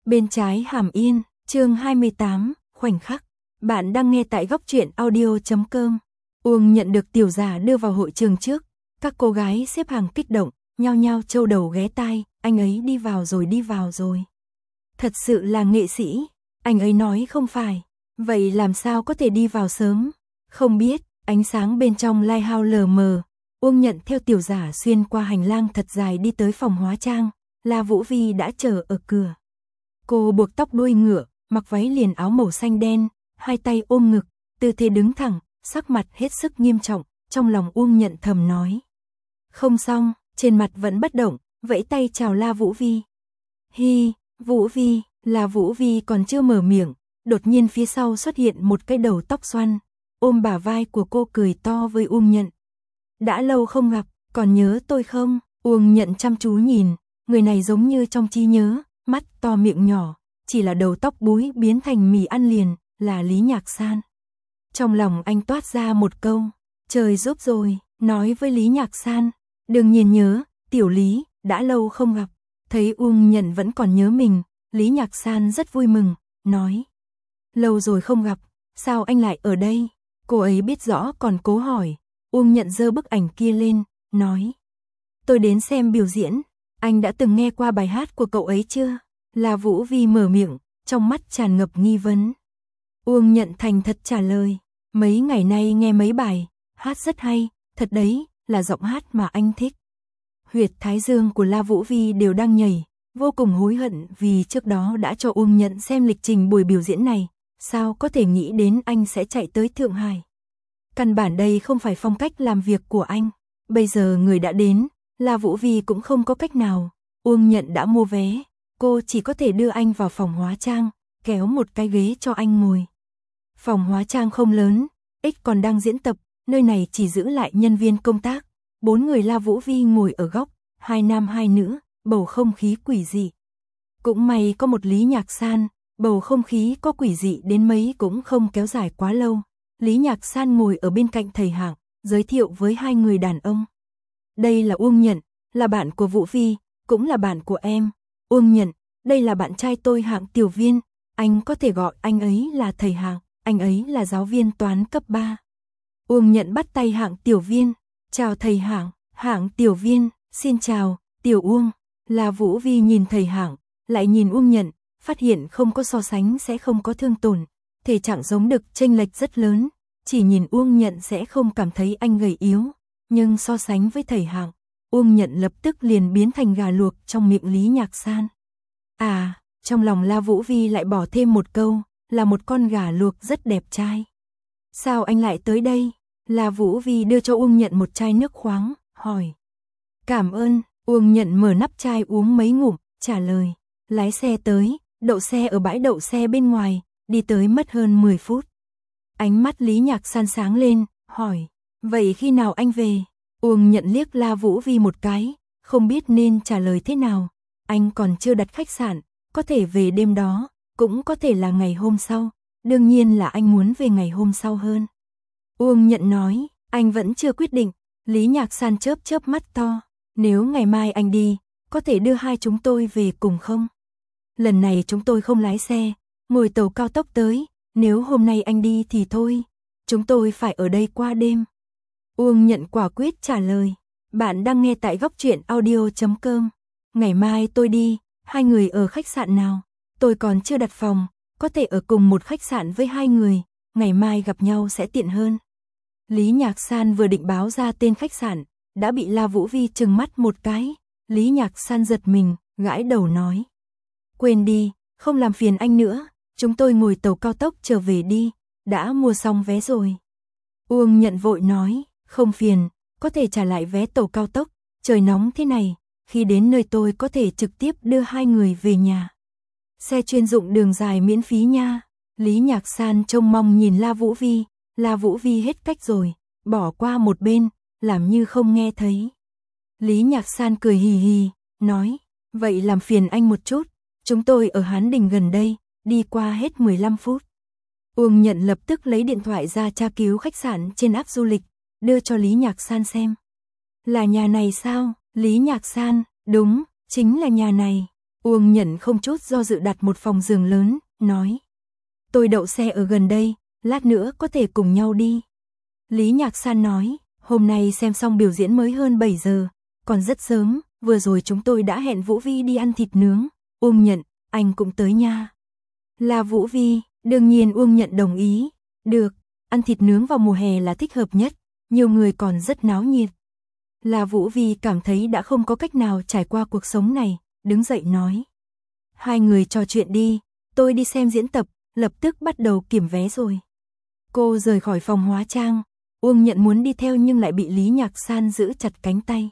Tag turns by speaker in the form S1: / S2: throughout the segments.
S1: Bên trái Hàm Yên, chương 28, khoảnh khắc. Bạn đang nghe tại góc truyện audio.com. Uông nhận được tiểu giả đưa vào hội trường trước. Các cô gái xếp hàng kích động, nhao nhao châu đầu ghé tai, anh ấy đi vào rồi. Thật sự là nghệ sĩ, anh ấy nói không phải. Vậy làm sao có thể đi vào sớm? Không biết, ánh sáng bên trong lighthouse lờ mờ. Uông nhận theo tiểu giả xuyên qua hành lang thật dài đi tới phòng hóa trang. La Vũ Vi đã chờ ở cửa. Cô buộc tóc đuôi ngựa, mặc váy liền áo màu xanh đen, hai tay ôm ngực, tư thế đứng thẳng, sắc mặt hết sức nghiêm trọng, trong lòng Uông nhận thầm nói. Không xong, trên mặt vẫn bất động, vẫy tay chào La Vũ Vi. Hi, Vũ Vi, La Vũ Vi còn chưa mở miệng, đột nhiên phía sau xuất hiện một cái đầu tóc xoăn, ôm bả vai của cô cười to với Uông nhận. Đã lâu không gặp, còn nhớ tôi không? Uông nhận chăm chú nhìn, người này giống như trong trí nhớ, mắt to miệng nhỏ, chỉ là đầu tóc búi biến thành mì ăn liền, là Lý Nhạc San. Trong lòng anh toát ra một câu, trời giúp rồi, nói với Lý Nhạc San, đừng nhìn nhớ, tiểu Lý, đã lâu không gặp. Thấy Uông nhận vẫn còn nhớ mình, Lý Nhạc San rất vui mừng, nói. Lâu rồi không gặp, sao anh lại ở đây? Cô ấy biết rõ còn cố hỏi. Uông nhận giơ bức ảnh kia lên, nói. Tôi đến xem biểu diễn, anh đã từng nghe qua bài hát của cậu ấy chưa? La Vũ Vi mở miệng, trong mắt tràn ngập nghi vấn. Uông nhận thành thật trả lời, mấy ngày nay nghe mấy bài, hát rất hay, thật đấy, là giọng hát mà anh thích. Huyệt thái dương của La Vũ Vi đều đang nhảy, vô cùng hối hận vì trước đó đã cho Uông nhận xem lịch trình buổi biểu diễn này, sao có thể nghĩ đến anh sẽ chạy tới Thượng Hải. Căn bản đây không phải phong cách làm việc của anh, bây giờ người đã đến, La Vũ Vi cũng không có cách nào, Uông nhận đã mua vé, cô chỉ có thể đưa anh vào phòng hóa trang, kéo một cái ghế cho anh ngồi. Phòng hóa trang không lớn, X còn đang diễn tập, nơi này chỉ giữ lại nhân viên công tác, 4 người La Vũ Vi ngồi ở góc, 2 nam 2 nữ, bầu không khí quỷ dị. Cũng may có một Lý Nhạc San, bầu không khí có quỷ dị đến mấy cũng không kéo dài quá lâu. Lý Nhạc San ngồi ở bên cạnh thầy Hạng, giới thiệu với 2 người đàn ông. Đây là Uông Nhận, là bạn của Vũ Vi, cũng là bạn của em. Uông Nhận, đây là bạn trai tôi Hạng Tiểu Viên, anh có thể gọi anh ấy là thầy Hạng, anh ấy là giáo viên toán cấp 3. Uông Nhận bắt tay Hạng Tiểu Viên, chào thầy Hạng, Hạng Tiểu Viên, xin chào, Tiểu Uông. La Vũ Vi nhìn thầy Hạng, lại nhìn Uông Nhận, phát hiện không có so sánh sẽ không có thương tổn. Thể trạng giống đực chênh lệch rất lớn, chỉ nhìn Uông Nhận sẽ không cảm thấy anh gầy yếu, nhưng so sánh với thầy Hạng, Uông Nhận lập tức liền biến thành gà luộc trong miệng Lý Nhạc San. À, trong lòng La Vũ Vi lại bỏ thêm một câu, là một con gà luộc rất đẹp trai. Sao anh lại tới đây? La Vũ Vi đưa cho Uông Nhận một chai nước khoáng, hỏi. Cảm ơn, Uông Nhận mở nắp chai uống mấy ngụm, trả lời. Lái xe tới, đậu xe ở bãi đậu xe bên ngoài. Đi tới mất hơn 10 phút. Ánh mắt Lý Nhạc San sáng lên, hỏi, vậy khi nào anh về? Uông Nhận liếc La Vũ Vi một cái, không biết nên trả lời thế nào. Anh còn chưa đặt khách sạn, có thể về đêm đó, cũng có thể là ngày hôm sau. Đương nhiên là anh muốn về ngày hôm sau hơn. Uông Nhận nói, anh vẫn chưa quyết định. Lý Nhạc San chớp chớp mắt to, nếu ngày mai anh đi, có thể đưa hai chúng tôi về cùng không? Lần này chúng tôi không lái xe, ngồi tàu cao tốc tới, nếu hôm nay anh đi thì thôi, chúng tôi phải ở đây qua đêm. Uông Nhận quả quyết trả lời, bạn đang nghe tại góc truyện audio.com. Ngày mai tôi đi, hai người ở khách sạn nào? Tôi còn chưa đặt phòng, có thể ở cùng một khách sạn với hai người, ngày mai gặp nhau sẽ tiện hơn. Lý Nhạc San vừa định báo ra tên khách sạn, đã bị La Vũ Vi trừng mắt một cái. Lý Nhạc San giật mình, gãi đầu nói. Quên đi, không làm phiền anh nữa, chúng tôi ngồi tàu cao tốc trở về đi, đã mua xong vé rồi. Uông Nhận vội nói, không phiền, có thể trả lại vé tàu cao tốc, trời nóng thế này, khi đến nơi tôi có thể trực tiếp đưa hai người về nhà. Xe chuyên dụng đường dài miễn phí nha. Lý Nhạc San trông mong nhìn La Vũ Vi, La Vũ Vi hết cách rồi, bỏ qua một bên, làm như không nghe thấy. Lý Nhạc San cười hì hì, nói, vậy làm phiền anh một chút. Chúng tôi ở Hán Đình gần đây, đi qua hết 15 phút. Uông Nhận lập tức lấy điện thoại ra tra cứu khách sạn trên app du lịch, đưa cho Lý Nhạc San xem. Là nhà này sao? Lý Nhạc San, đúng, chính là nhà này. Uông Nhận không chút do dự đặt một phòng giường lớn, nói. Tôi đậu xe ở gần đây, lát nữa có thể cùng nhau đi. Lý Nhạc San nói, hôm nay xem xong biểu diễn mới hơn 7 giờ, còn rất sớm, vừa rồi chúng tôi đã hẹn Vũ Vi đi ăn thịt nướng. Uông Nhận, anh cũng tới nha. Là Vũ Vi, đương nhiên Uông Nhận đồng ý. Được, ăn thịt nướng vào mùa hè là thích hợp nhất, nhiều người còn rất náo nhiệt. Là Vũ Vi cảm thấy đã không có cách nào trải qua cuộc sống này, đứng dậy nói. Hai người trò chuyện đi, tôi đi xem diễn tập, lập tức bắt đầu kiểm vé rồi. Cô rời khỏi phòng hóa trang, Uông Nhận muốn đi theo nhưng lại bị Lý Nhạc San giữ chặt cánh tay.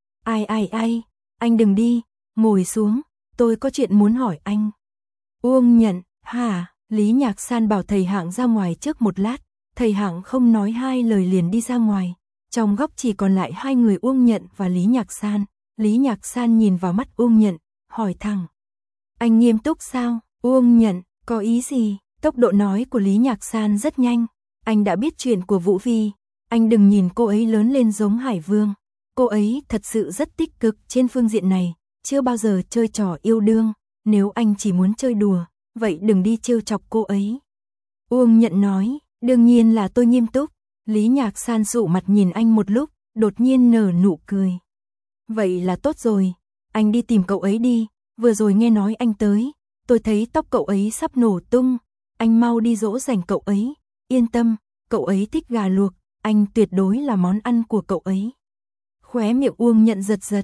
S1: Ai, anh đừng đi, ngồi xuống, tôi có chuyện muốn hỏi anh. Uông Nhận, hả? Lý Nhạc San bảo thầy Hạng ra ngoài trước một lát, thầy Hạng không nói hai lời liền đi ra ngoài. Trong góc chỉ còn lại hai người Uông Nhận và Lý Nhạc San. Lý Nhạc San nhìn vào mắt Uông Nhận, hỏi thẳng. Anh nghiêm túc sao? Uông Nhận, có ý gì? Tốc độ nói của Lý Nhạc San rất nhanh. Anh đã biết chuyện của Vũ Vi. Anh đừng nhìn cô ấy lớn lên giống Hải Vương. Cô ấy thật sự rất tích cực trên phương diện này, chưa bao giờ chơi trò yêu đương. Nếu anh chỉ muốn chơi đùa, vậy đừng đi trêu chọc cô ấy. Uông Nhận nói, đương nhiên là tôi nghiêm túc. Lý Nhạc San dụ mặt nhìn anh một lúc, đột nhiên nở nụ cười. Vậy là tốt rồi, anh đi tìm cậu ấy đi, vừa rồi nghe nói anh tới, tôi thấy tóc cậu ấy sắp nổ tung, anh mau đi dỗ dành cậu ấy, yên tâm, cậu ấy thích gà luộc, anh tuyệt đối là món ăn của cậu ấy. Khóe miệng Uông Nhận giật giật,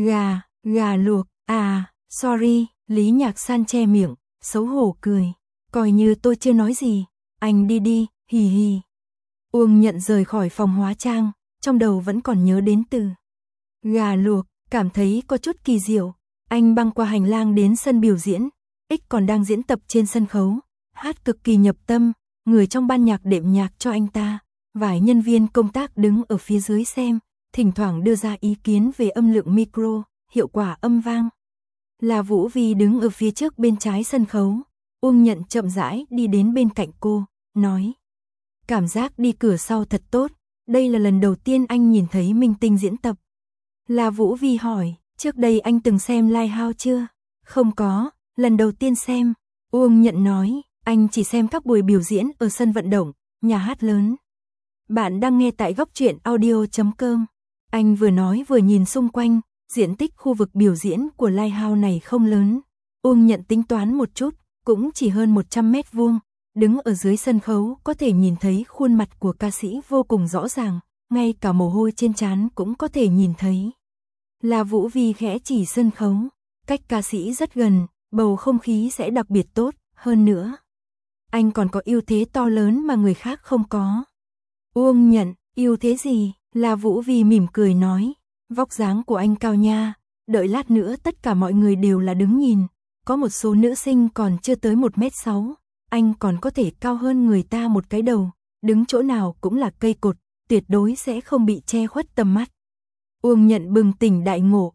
S1: gà luộc, sorry, Lý Nhạc San che miệng, xấu hổ cười, coi như tôi chưa nói gì, anh đi đi, hì hì. Uông Nhận rời khỏi phòng hóa trang, trong đầu vẫn còn nhớ đến từ gà luộc, cảm thấy có chút kỳ diệu. Anh băng qua hành lang đến sân biểu diễn, X còn đang diễn tập trên sân khấu, hát cực kỳ nhập tâm, người trong ban nhạc đệm nhạc cho anh ta. Vài nhân viên công tác đứng ở phía dưới xem, thỉnh thoảng đưa ra ý kiến về âm lượng micro, hiệu quả âm vang. Là Vũ Vi đứng ở phía trước bên trái sân khấu, Uông Nhận chậm rãi đi đến bên cạnh cô, nói. Cảm giác đi cửa sau thật tốt, đây là lần đầu tiên anh nhìn thấy minh tinh diễn tập. Là Vũ Vi hỏi, trước đây anh từng xem Lighthouse chưa? Không có, lần đầu tiên xem. Uông Nhận nói, anh chỉ xem các buổi biểu diễn ở sân vận động, nhà hát lớn. Bạn đang nghe tại góc truyện audio.com. Anh vừa nói vừa nhìn xung quanh, diện tích khu vực biểu diễn của Lighthouse này không lớn. Uông Nhận tính toán một chút, cũng chỉ hơn 100 mét vuông. Đứng ở dưới sân khấu có thể nhìn thấy khuôn mặt của ca sĩ vô cùng rõ ràng, ngay cả mồ hôi trên trán cũng có thể nhìn thấy. Là Vũ Vi khẽ chỉ sân khấu, cách ca sĩ rất gần, bầu không khí sẽ đặc biệt tốt, hơn nữa. Anh còn có ưu thế to lớn mà người khác không có. Uông Nhận, ưu thế gì? Là Vũ Vi mỉm cười nói, vóc dáng của anh cao nha, đợi lát nữa tất cả mọi người đều là đứng nhìn, có một số nữ sinh còn chưa tới 1m6. Anh còn có thể cao hơn người ta một cái đầu, đứng chỗ nào cũng là cây cột, tuyệt đối sẽ không bị che khuất tầm mắt. Uông Nhận bừng tỉnh đại ngộ,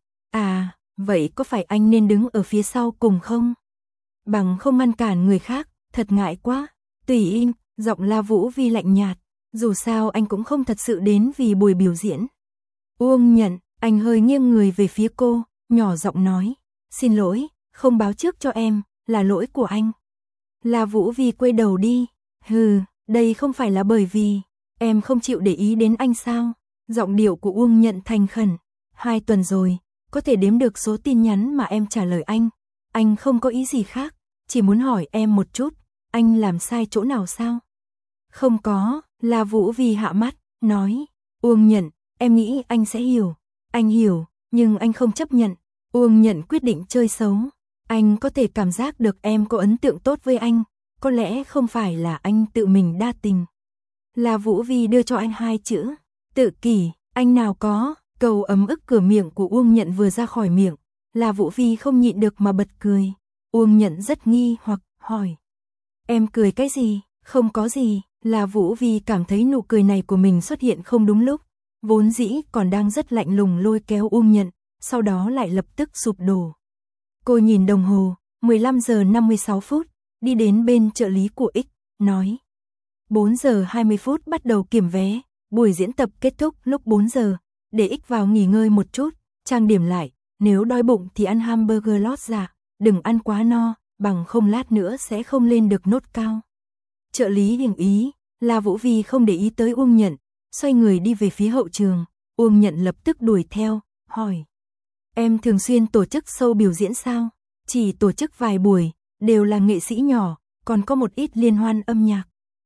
S1: vậy có phải anh nên đứng ở phía sau cùng không? Bằng không ngăn cản người khác, thật ngại quá. Tùy im, giọng La Vũ Vi lạnh nhạt, dù sao anh cũng không thật sự đến vì buổi biểu diễn. Uông Nhận, anh hơi nghiêng người về phía cô, nhỏ giọng nói, xin lỗi, không báo trước cho em, là lỗi của anh. La Vũ Vi quay đầu đi, đây không phải là bởi vì em không chịu để ý đến anh sao? Giọng điệu của Uông Nhận thành khẩn, 2 tuần rồi, có thể đếm được số tin nhắn mà em trả lời anh không có ý gì khác, chỉ muốn hỏi em một chút, anh làm sai chỗ nào sao? Không có, La Vũ Vi hạ mắt, nói, Uông Nhận, em nghĩ anh sẽ hiểu, anh hiểu, nhưng anh không chấp nhận. Uông Nhận quyết định chơi xấu. Anh có thể cảm giác được em có ấn tượng tốt với anh, có lẽ không phải là anh tự mình đa tình. La Vũ Vi đưa cho anh 2 chữ, tự kỷ, anh nào có, câu ấm ức cửa miệng của Uông Nhận vừa ra khỏi miệng, La Vũ Vi không nhịn được mà bật cười. Uông Nhận rất nghi hoặc, hỏi, em cười cái gì? Không có gì. La Vũ Vi cảm thấy nụ cười này của mình xuất hiện không đúng lúc, vốn dĩ còn đang rất lạnh lùng lôi kéo Uông Nhận, sau đó lại lập tức sụp đổ. Cô nhìn đồng hồ, 15 giờ 56 phút, đi đến bên trợ lý của X, nói. 4 giờ 20 phút bắt đầu kiểm vé, buổi diễn tập kết thúc lúc 4 giờ, để X vào nghỉ ngơi một chút, trang điểm lại, nếu đói bụng thì ăn hamburger lót dạ, đừng ăn quá no, bằng không lát nữa sẽ không lên được nốt cao. Trợ lý hiểu ý, La Vũ Vi không để ý tới Uông Nhận, xoay người đi về phía hậu trường. Uông Nhận lập tức đuổi theo, hỏi. Em thường xuyên tổ chức show biểu diễn sao? Chỉ tổ chức vài buổi, đều là nghệ sĩ nhỏ, còn có một ít liên hoan âm nhạc.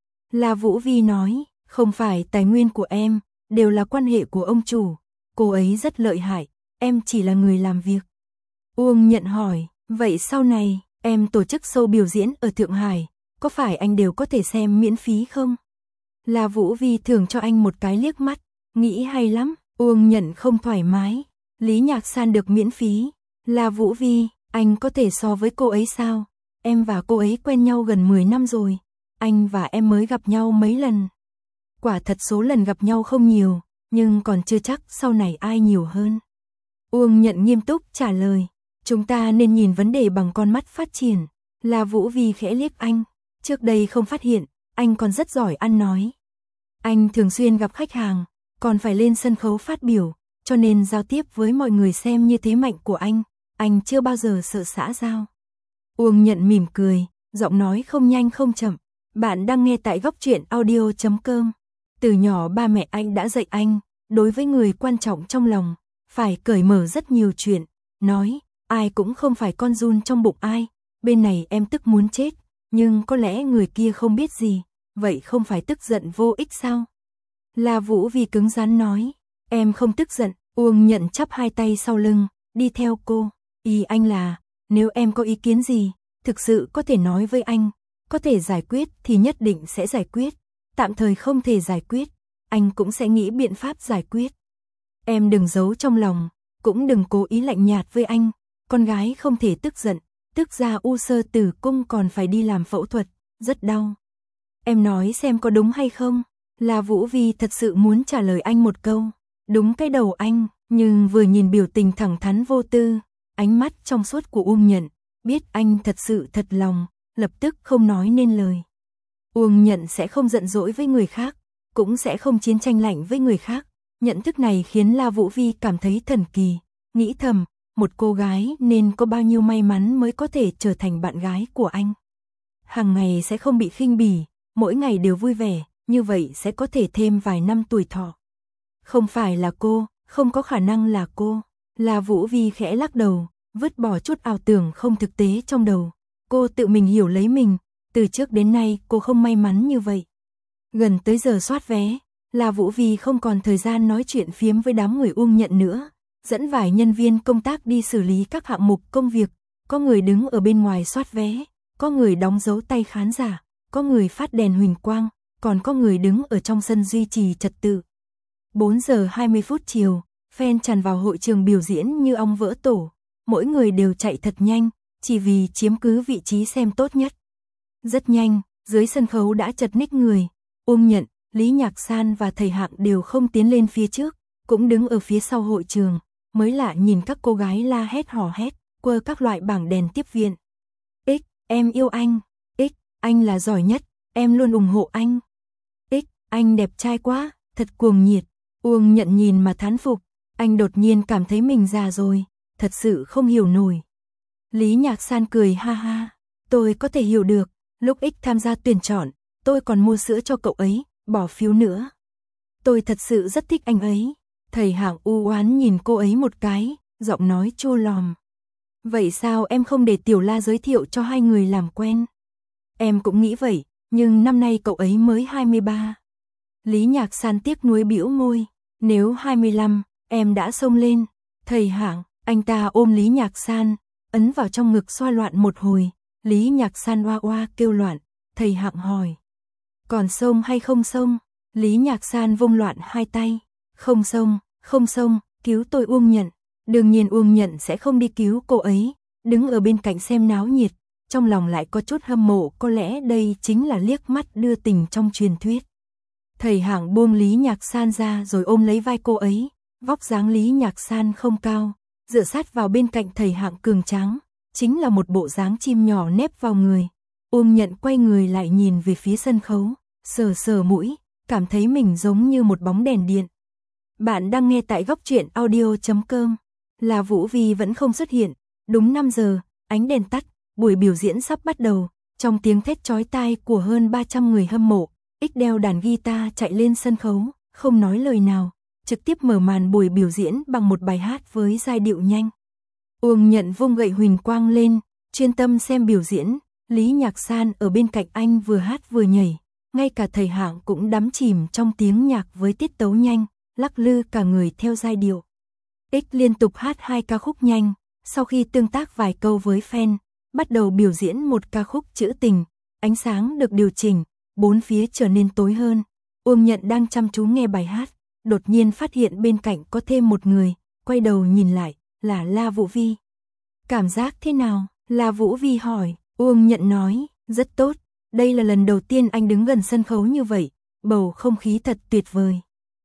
S1: La Vũ Vi nói, không phải tài nguyên của em, đều là quan hệ của ông chủ. Cô ấy rất lợi hại, em chỉ là người làm việc. Uông Nhận hỏi, vậy sau này, em tổ chức show biểu diễn ở Thượng Hải, có phải anh đều có thể xem miễn phí không? La Vũ Vi thưởng cho anh một cái liếc mắt, nghĩ hay lắm. Uông Nhận không thoải mái, Lý Nhạc San được miễn phí. La Vũ Vi, anh có thể so với cô ấy sao? Em và cô ấy quen nhau gần 10 năm rồi, anh và em mới gặp nhau mấy lần. Quả thật số lần gặp nhau không nhiều, nhưng còn chưa chắc sau này ai nhiều hơn. Uông Nhận nghiêm túc trả lời, chúng ta nên nhìn vấn đề bằng con mắt phát triển. La Vũ Vi khẽ liếc anh, trước đây không phát hiện, anh còn rất giỏi ăn nói. Anh thường xuyên gặp khách hàng, còn phải lên sân khấu phát biểu, cho nên giao tiếp với mọi người xem như thế mạnh của anh chưa bao giờ sợ xã giao. Uông Nhận mỉm cười, giọng nói không nhanh không chậm. Bạn đang nghe tại Góc Truyện Audio.com. Từ nhỏ ba mẹ anh đã dạy anh, đối với người quan trọng trong lòng, phải cởi mở rất nhiều chuyện, nói, ai cũng không phải con giun trong bụng ai, bên này em tức muốn chết, nhưng có lẽ người kia không biết gì, vậy không phải tức giận vô ích sao? La Vũ Vi cứng rắn nói, em không tức giận. Uông Nhận chắp hai tay sau lưng, đi theo cô. Ý anh là, nếu em có ý kiến gì, thực sự có thể nói với anh, có thể giải quyết thì nhất định sẽ giải quyết, tạm thời không thể giải quyết, anh cũng sẽ nghĩ biện pháp giải quyết. Em đừng giấu trong lòng, cũng đừng cố ý lạnh nhạt với anh, con gái không thể tức giận, tức ra u xơ tử cung còn phải đi làm phẫu thuật, rất đau. Em nói xem có đúng hay không? La Vũ Vi thật sự muốn trả lời anh một câu, đúng cái đầu anh, nhưng vừa nhìn biểu tình thẳng thắn vô tư, ánh mắt trong suốt của Uông Nhận, biết anh thật sự thật lòng, lập tức không nói nên lời. Uông Nhận sẽ không giận dỗi với người khác, cũng sẽ không chiến tranh lạnh với người khác. Nhận thức này khiến La Vũ Vi cảm thấy thần kỳ, nghĩ thầm, một cô gái nên có bao nhiêu may mắn mới có thể trở thành bạn gái của anh. Hàng ngày sẽ không bị khinh bỉ, mỗi ngày đều vui vẻ, như vậy sẽ có thể thêm vài năm tuổi thọ. Không phải là cô, không có khả năng là cô. La Vũ Vi khẽ lắc đầu, vứt bỏ chút ảo tưởng không thực tế trong đầu. Cô tự mình hiểu lấy mình, từ trước đến nay cô không may mắn như vậy. Gần tới giờ soát vé, La Vũ Vi không còn thời gian nói chuyện phiếm với đám người Uông Nhận nữa, dẫn vài nhân viên công tác đi xử lý các hạng mục công việc, có người đứng ở bên ngoài soát vé, có người đóng dấu tay khán giả, có người phát đèn huỳnh quang, còn có người đứng ở trong sân duy trì trật tự. 4 giờ 20 phút chiều, fan tràn vào hội trường biểu diễn như ong vỡ tổ, mỗi người đều chạy thật nhanh, chỉ vì chiếm cứ vị trí xem tốt nhất. Rất nhanh, dưới sân khấu đã chật ních người, Uông Nhận, Lý Nhạc San và thầy Hạng đều không tiến lên phía trước, cũng đứng ở phía sau hội trường, mới lạ nhìn các cô gái la hét hò hét, quơ các loại bảng đèn tiếp viện. X, em yêu anh, X, anh là giỏi nhất, em luôn ủng hộ anh. X, anh đẹp trai quá, thật cuồng nhiệt. Uông Nhận nhìn mà thán phục, anh đột nhiên cảm thấy mình già rồi, thật sự không hiểu nổi. Lý Nhạc San cười ha ha, tôi có thể hiểu được, lúc X tham gia tuyển chọn, tôi còn mua sữa cho cậu ấy, bỏ phiếu nữa. Tôi thật sự rất thích anh ấy. Thầy Hạng u oán nhìn cô ấy một cái, giọng nói chua lòm. Vậy sao em không để Tiểu La giới thiệu cho hai người làm quen? Em cũng nghĩ vậy, nhưng năm nay cậu ấy mới 23. Lý Nhạc San tiếc nuối bĩu môi, nếu 25, em đã xông lên. Thầy Hạng, anh ta ôm Lý Nhạc San, ấn vào trong ngực xoa loạn một hồi, Lý Nhạc San oa oa kêu loạn, thầy Hạng hỏi. Còn xông hay không xông? Lý Nhạc San vung loạn hai tay, không xông, cứu tôi Uông Nhận. Đương nhiên Uông Nhận sẽ không đi cứu cô ấy, đứng ở bên cạnh xem náo nhiệt, trong lòng lại có chút hâm mộ, có lẽ đây chính là liếc mắt đưa tình trong truyền thuyết. Thầy Hạng buông Lý Nhạc San ra rồi ôm lấy vai cô ấy, vóc dáng Lý Nhạc San không cao, dựa sát vào bên cạnh thầy Hạng cường tráng, chính là một bộ dáng chim nhỏ nép vào người. Uông Nhận quay người lại nhìn về phía sân khấu, sờ sờ mũi, cảm thấy mình giống như một bóng đèn điện. Bạn đang nghe tại Góc Truyện Audio.com. La Vũ Vi vẫn không xuất hiện, đúng 5 giờ, ánh đèn tắt, buổi biểu diễn sắp bắt đầu, trong tiếng thét chói tai của hơn 300 người hâm mộ, X đeo đàn guitar chạy lên sân khấu, không nói lời nào, trực tiếp mở màn buổi biểu diễn bằng một bài hát với giai điệu nhanh. Uông Nhận vung gậy huỳnh quang lên, chuyên tâm xem biểu diễn, Lý Nhạc San ở bên cạnh anh vừa hát vừa nhảy, ngay cả thầy Hạng cũng đắm chìm trong tiếng nhạc với tiết tấu nhanh, lắc lư cả người theo giai điệu. X liên tục hát 2 ca khúc nhanh, sau khi tương tác vài câu với fan, bắt đầu biểu diễn một ca khúc trữ tình, ánh sáng được điều chỉnh, bốn phía trở nên tối hơn. Uông Nhận đang chăm chú nghe bài hát, đột nhiên phát hiện bên cạnh có thêm một người, quay đầu nhìn lại, là La Vũ Vi. Cảm giác thế nào? La Vũ Vi hỏi. Uông Nhận nói, rất tốt, đây là lần đầu tiên anh đứng gần sân khấu như vậy, bầu không khí thật tuyệt vời.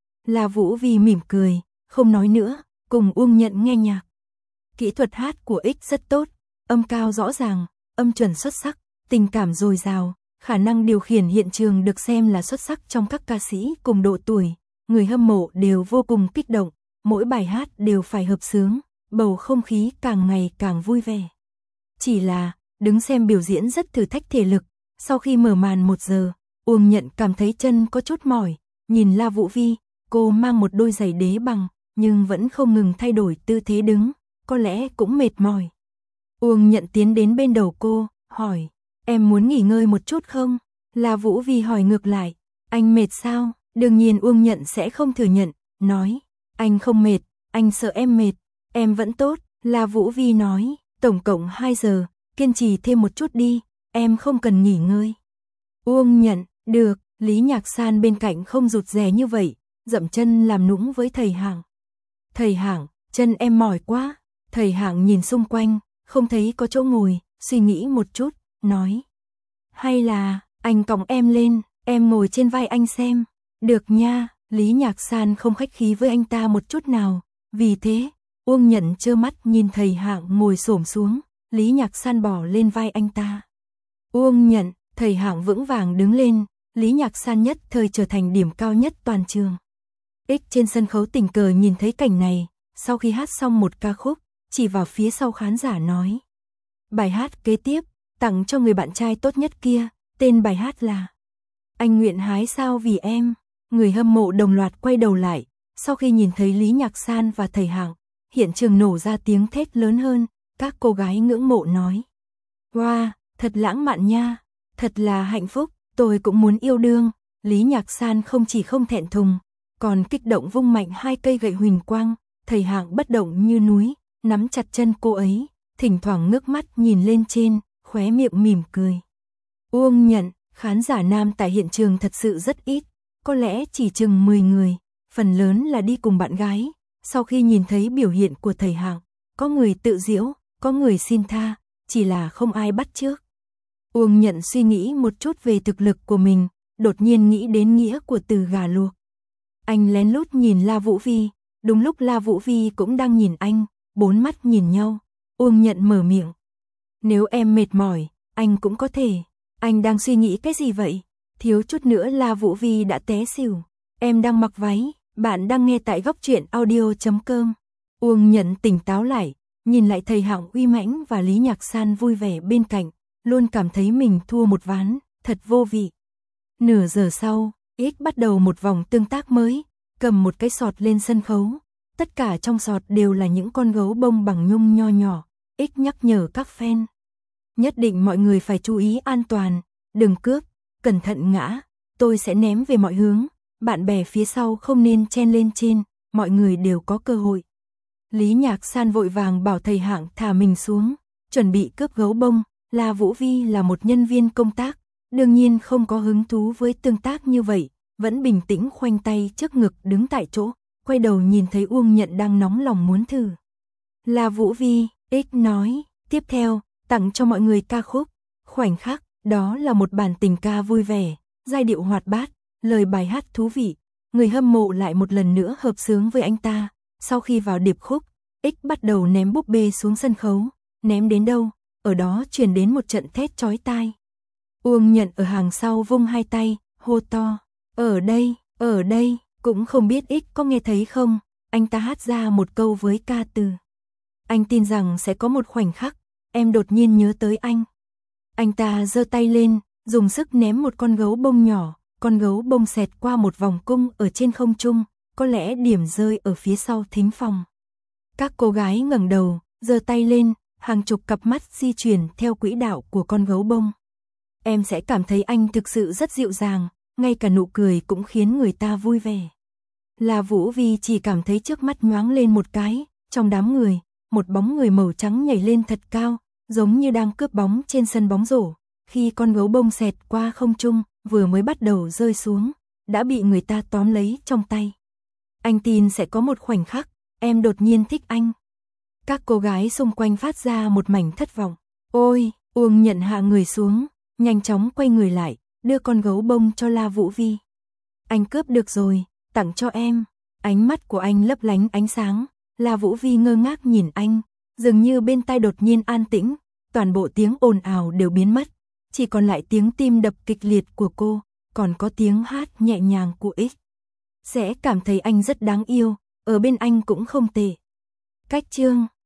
S1: La Vũ Vi mỉm cười, không nói nữa, cùng Uông Nhận nghe nhạc. Kỹ thuật hát của X rất tốt, âm cao rõ ràng, âm chuẩn xuất sắc, tình cảm dồi dào, khả năng điều khiển hiện trường được xem là xuất sắc trong các ca sĩ cùng độ tuổi. Người hâm mộ đều vô cùng kích động, mỗi bài hát đều phải hợp xướng, bầu không khí càng ngày càng vui vẻ. Chỉ là, đứng xem biểu diễn rất thử thách thể lực, sau khi mở màn 1 giờ, Uông Nhận cảm thấy chân có chút mỏi, nhìn La Vũ Vi, cô mang một đôi giày đế bằng, nhưng vẫn không ngừng thay đổi tư thế đứng, có lẽ cũng mệt mỏi. Uông Nhận tiến đến bên đầu cô, hỏi, em muốn nghỉ ngơi một chút không? La Vũ Vi hỏi ngược lại, anh mệt sao? Đương nhiên Uông Nhận sẽ không thừa nhận, nói, anh không mệt, anh sợ em mệt, em vẫn tốt. La Vũ Vi nói, tổng cộng 2 giờ, kiên trì thêm một chút đi, em không cần nghỉ ngơi. Uông Nhận, được. Lý Nhạc San bên cạnh không rụt rè như vậy, dậm chân làm nũng với thầy Hạng. Thầy Hạng, chân em mỏi quá. Thầy Hạng nhìn xung quanh, không thấy có chỗ ngồi, suy nghĩ một chút, nói, hay là anh cõng em lên, em ngồi trên vai anh xem. Được nha. Lý Nhạc San không khách khí với anh ta một chút nào, vì thế, Uông Nhận trơ mắt nhìn thầy Hạng ngồi xổm xuống, Lý Nhạc San bỏ lên vai anh ta. Uông Nhận, thầy Hạng vững vàng đứng lên, Lý Nhạc San nhất thời trở thành điểm cao nhất toàn trường. X trên sân khấu tình cờ nhìn thấy cảnh này, sau khi hát xong một ca khúc, chỉ vào phía sau khán giả nói, bài hát kế tiếp, tặng cho người bạn trai tốt nhất kia, tên bài hát là Anh Nguyện Hái Sao Vì Em. Người hâm mộ đồng loạt quay đầu lại, sau khi nhìn thấy Lý Nhạc San và thầy Hạng, hiện trường nổ ra tiếng thét lớn hơn, các cô gái ngưỡng mộ nói, wow, thật lãng mạn nha, thật là hạnh phúc, tôi cũng muốn yêu đương. Lý Nhạc San không chỉ không thẹn thùng, còn kích động vung mạnh 2 cây gậy huỳnh quang, thầy Hạng bất động như núi, nắm chặt chân cô ấy, thỉnh thoảng ngước mắt nhìn lên trên, khóe miệng mỉm cười. Uông Nhận, khán giả nam tại hiện trường thật sự rất ít, có lẽ chỉ chừng 10 người, phần lớn là đi cùng bạn gái. Sau khi nhìn thấy biểu hiện của thầy Hạng, có người tự giễu, có người xin tha, chỉ là không ai bắt chước. Uông Nhận suy nghĩ một chút về thực lực của mình, đột nhiên nghĩ đến nghĩa của từ gà luộc. Anh lén lút nhìn La Vũ Vi, đúng lúc La Vũ Vi cũng đang nhìn anh, 4 mắt nhìn nhau. Uông Nhận mở miệng, nếu em mệt mỏi, anh cũng có thể. Anh đang suy nghĩ cái gì vậy? Thiếu chút nữa La Vũ Vi đã té xỉu. Em đang mặc váy, bạn đang nghe tại Góc Truyện Audio.com. Uông Nhận tỉnh táo lại, nhìn lại thầy Hạng uy mãnh và Lý Nhạc San vui vẻ bên cạnh, luôn cảm thấy mình thua một ván, thật vô vị. Nửa giờ sau, X bắt đầu một vòng tương tác mới, cầm một cái sọt lên sân khấu. Tất cả trong sọt đều là những con gấu bông bằng nhung nho nhỏ. X nhắc nhở các fan, nhất định mọi người phải chú ý an toàn, đừng cướp, cẩn thận ngã, tôi sẽ ném về mọi hướng, bạn bè phía sau không nên chen lên trên, mọi người đều có cơ hội. Lý Nhạc San vội vàng bảo thầy Hạng thả mình xuống, chuẩn bị cướp gấu bông. La Vũ Vi là một nhân viên công tác, đương nhiên không có hứng thú với tương tác như vậy, vẫn bình tĩnh khoanh tay trước ngực đứng tại chỗ, quay đầu nhìn thấy Uông Nhận đang nóng lòng muốn thử. La Vũ Vi, X nói, tiếp theo, tặng cho mọi người ca khúc Khoảnh Khắc, đó là một bản tình ca vui vẻ, giai điệu hoạt bát, lời bài hát thú vị. Người hâm mộ lại một lần nữa hợp xướng với anh ta. Sau khi vào điệp khúc, X bắt đầu ném búp bê xuống sân khấu, ném đến đâu, ở đó truyền đến một trận thét chói tai. Uông Nhận ở hàng sau vung 2 tay, hô to, ở đây, cũng không biết X có nghe thấy không, anh ta hát ra một câu với ca từ. Anh tin rằng sẽ có một khoảnh khắc, em đột nhiên nhớ tới anh. Anh ta giơ tay lên, dùng sức ném một con gấu bông nhỏ, con gấu bông xẹt qua một vòng cung ở trên không trung, có lẽ điểm rơi ở phía sau thính phòng. Các cô gái ngẩng đầu, giơ tay lên, hàng chục cặp mắt di chuyển theo quỹ đạo của con gấu bông. Em sẽ cảm thấy anh thực sự rất dịu dàng, ngay cả nụ cười cũng khiến người ta vui vẻ. La Vũ Vi chỉ cảm thấy trước mắt nhoáng lên một cái, trong đám người, một bóng người màu trắng nhảy lên thật cao, giống như đang cướp bóng trên sân bóng rổ. Khi con gấu bông xẹt qua không trung, vừa mới bắt đầu rơi xuống, đã bị người ta tóm lấy trong tay. Anh tin sẽ có một khoảnh khắc, em đột nhiên thích anh. Các cô gái xung quanh phát ra một mảnh thất vọng. Ôi, Uông Nhận hạ người xuống, nhanh chóng quay người lại, đưa con gấu bông cho La Vũ Vi. Anh cướp được rồi, tặng cho em. Ánh mắt của anh lấp lánh ánh sáng, La Vũ Vi ngơ ngác nhìn anh, dường như bên tai đột nhiên an tĩnh, toàn bộ tiếng ồn ào đều biến mất, chỉ còn lại tiếng tim đập kịch liệt của cô, còn có tiếng hát nhẹ nhàng của X. Sẽ cảm thấy anh rất đáng yêu, ở bên anh cũng không tệ. Cách chương